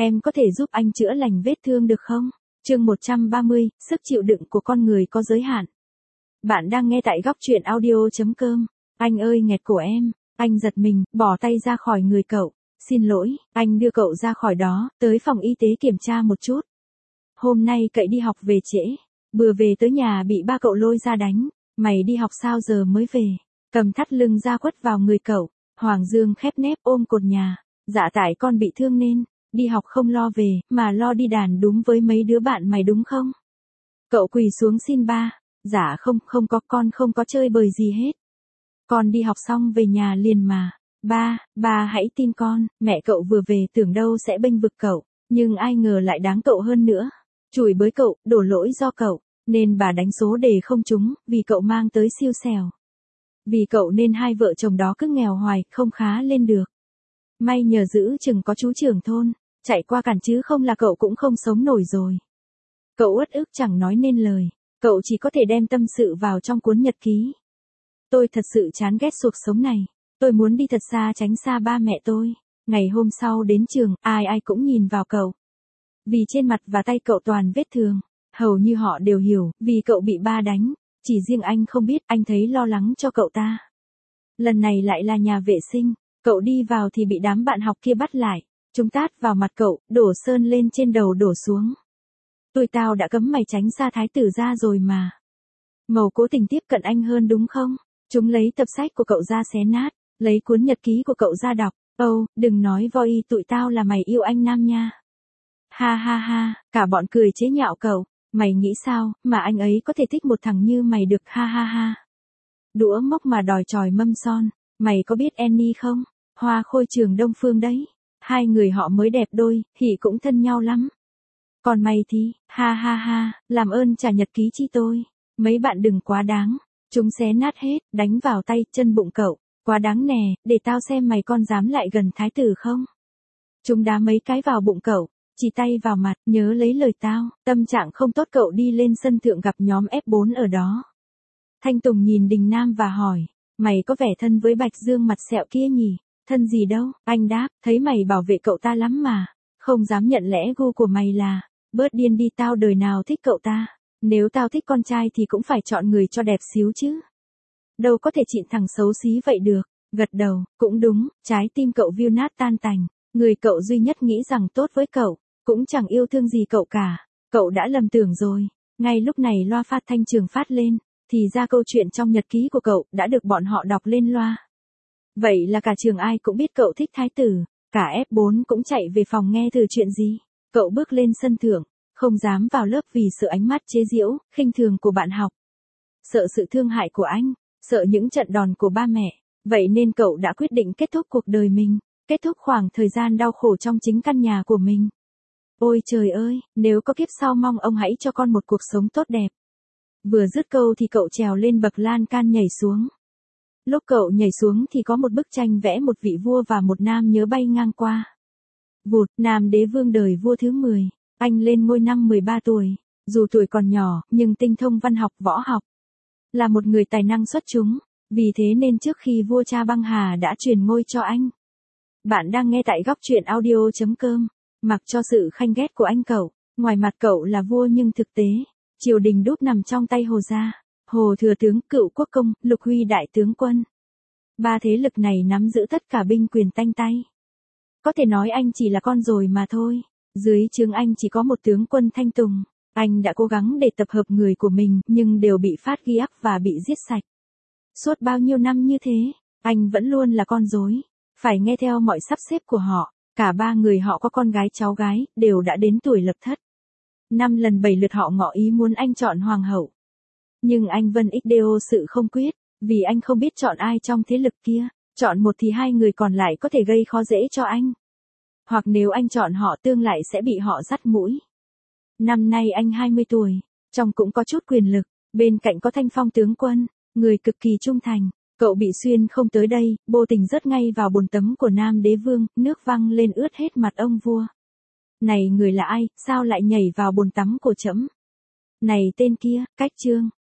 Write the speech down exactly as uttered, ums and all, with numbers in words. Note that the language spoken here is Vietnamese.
em có thể giúp anh chữa lành vết thương được không? Chương một trăm ba mươi, sức chịu đựng của con người có giới hạn. Bạn đang nghe tại góc truyện audio chấm com. Anh ơi nghẹt cổ em. Anh giật mình, bỏ tay ra khỏi người cậu. Xin lỗi, anh đưa cậu ra khỏi đó, tới phòng y tế kiểm tra một chút. Hôm nay cậy đi học về trễ. Vừa về tới nhà bị ba cậu lôi ra đánh. Mày đi học sao giờ mới về? Cầm thắt lưng ra quất vào người cậu. Hoàng Dương khép nép ôm cột nhà. Dạ tại con bị thương nên, đi học không lo về, mà lo đi đàn đúng với mấy đứa bạn mày đúng không? Cậu quỳ xuống xin ba. Dạ không, không có, con không có chơi bời gì hết. Con đi học xong về nhà liền mà. Ba, ba hãy tin con, mẹ cậu vừa về tưởng đâu sẽ bênh vực cậu, nhưng ai ngờ lại đáng cậu hơn nữa. Chửi bới cậu, đổ lỗi do cậu, nên bà đánh số đề không trúng, vì cậu mang tới siêu xèo. Vì cậu nên hai vợ chồng đó cứ nghèo hoài, không khá lên được. May nhờ giữ chừng có chú trưởng thôn, chạy qua cản chứ không là cậu cũng không sống nổi rồi. Cậu uất ức chẳng nói nên lời, cậu chỉ có thể đem tâm sự vào trong cuốn nhật ký. Tôi thật sự chán ghét cuộc sống này, tôi muốn đi thật xa tránh xa ba mẹ tôi. Ngày hôm sau đến trường, ai ai cũng nhìn vào cậu. Vì trên mặt và tay cậu toàn vết thương, hầu như họ đều hiểu, vì cậu bị ba đánh, chỉ riêng anh không biết, anh thấy lo lắng cho cậu ta. Lần này lại là nhà vệ sinh, cậu đi vào thì bị đám bạn học kia bắt lại, chúng tát vào mặt cậu, đổ sơn lên trên đầu đổ xuống. Tụi tao đã cấm mày tránh xa thái tử ra rồi mà. Màu cố tình tiếp cận anh hơn đúng không? Chúng lấy tập sách của cậu ra xé nát, lấy cuốn nhật ký của cậu ra đọc. Âu, oh, đừng nói voi tụi tao là mày yêu anh Nam nha. Ha ha ha, cả bọn cười chế nhạo cậu. Mày nghĩ sao, mà anh ấy có thể thích một thằng như mày được ha ha ha. Đũa mốc mà đòi tròi mâm son, mày có biết Annie không? Hoa khôi trường Đông Phương đấy. Hai người họ mới đẹp đôi, thì cũng thân nhau lắm. Còn mày thì, ha ha ha, làm ơn trả nhật ký chi tôi. Mấy bạn đừng quá đáng. Chúng xé nát hết, đánh vào tay, chân bụng cậu. Quá đáng nè, để tao xem mày con dám lại gần thái tử không? Chúng đá mấy cái vào bụng cậu, chỉ tay vào mặt, nhớ lấy lời tao. Tâm trạng không tốt cậu đi lên sân thượng gặp nhóm ép bốn ở đó. Thanh Tùng nhìn Đình Nam và hỏi, mày có vẻ thân với Bạch Dương mặt sẹo kia nhỉ? Thân gì đâu, anh đáp, thấy mày bảo vệ cậu ta lắm mà. Không dám nhận lẽ gu của mày là, bớt điên đi, tao đời nào thích cậu ta. Nếu tao thích con trai thì cũng phải chọn người cho đẹp xíu chứ. Đâu có thể chịn thằng xấu xí vậy được. Gật đầu, cũng đúng, trái tim cậu viu nát tan tành. Người cậu duy nhất nghĩ rằng tốt với cậu, cũng chẳng yêu thương gì cậu cả. Cậu đã lầm tưởng rồi. Ngay lúc này loa phát thanh trường phát lên, thì ra câu chuyện trong nhật ký của cậu đã được bọn họ đọc lên loa. Vậy là cả trường ai cũng biết cậu thích thái tử. Cả ép bốn cũng chạy về phòng nghe thử chuyện gì. Cậu bước lên sân thượng, không dám vào lớp vì sợ ánh mắt chế giễu, khinh thường của bạn học. Sợ sự thương hại của anh, sợ những trận đòn của ba mẹ. Vậy nên cậu đã quyết định kết thúc cuộc đời mình, kết thúc khoảng thời gian đau khổ trong chính căn nhà của mình. Ôi trời ơi, nếu có kiếp sau mong ông hãy cho con một cuộc sống tốt đẹp. Vừa dứt câu thì cậu trèo lên bậc lan can nhảy xuống. Lúc cậu nhảy xuống thì có một bức tranh vẽ một vị vua và một nam nhớ bay ngang qua. Vụt, Nam Đế Vương đời vua thứ mười. Anh lên ngôi năm mười ba tuổi, dù tuổi còn nhỏ, nhưng tinh thông văn học, võ học. Là một người tài năng xuất chúng, vì thế nên trước khi vua cha băng hà đã truyền ngôi cho anh. Bạn đang nghe tại góc truyện audio chấm com. Mặc cho sự khanh ghét của anh cậu, ngoài mặt cậu là vua nhưng thực tế, triều đình đúp nằm trong tay Hồ gia, Hồ thừa tướng, Cựu quốc công, Lục Huy đại tướng quân. Ba thế lực này nắm giữ tất cả binh quyền tanh tay. Có thể nói anh chỉ là con rồi mà thôi. Dưới trướng anh chỉ có một tướng quân Thanh Tùng. Anh đã cố gắng để tập hợp người của mình, nhưng đều bị phát ghi áp và bị giết sạch. Suốt bao nhiêu năm như thế, anh vẫn luôn là con rối, phải nghe theo mọi sắp xếp của họ. Cả ba người họ có con gái cháu gái, đều đã đến tuổi lập thất. Năm lần bảy lượt họ ngỏ ý muốn anh chọn hoàng hậu. Nhưng anh Vân ích đê ô sự không quyết, vì anh không biết chọn ai trong thế lực kia. Chọn một thì hai người còn lại có thể gây khó dễ cho anh. Hoặc nếu anh chọn họ tương lại sẽ bị họ dắt mũi. Năm nay anh hai mươi tuổi, trong cũng có chút quyền lực, bên cạnh có Thanh Phong tướng quân, người cực kỳ trung thành. Cậu bị xuyên không tới đây, vô tình rớt ngay vào bồn tắm của Nam Đế Vương, nước văng lên ướt hết mặt ông vua. Này người là ai, sao lại nhảy vào bồn tắm của trẫm? Này tên kia, Cách Trương,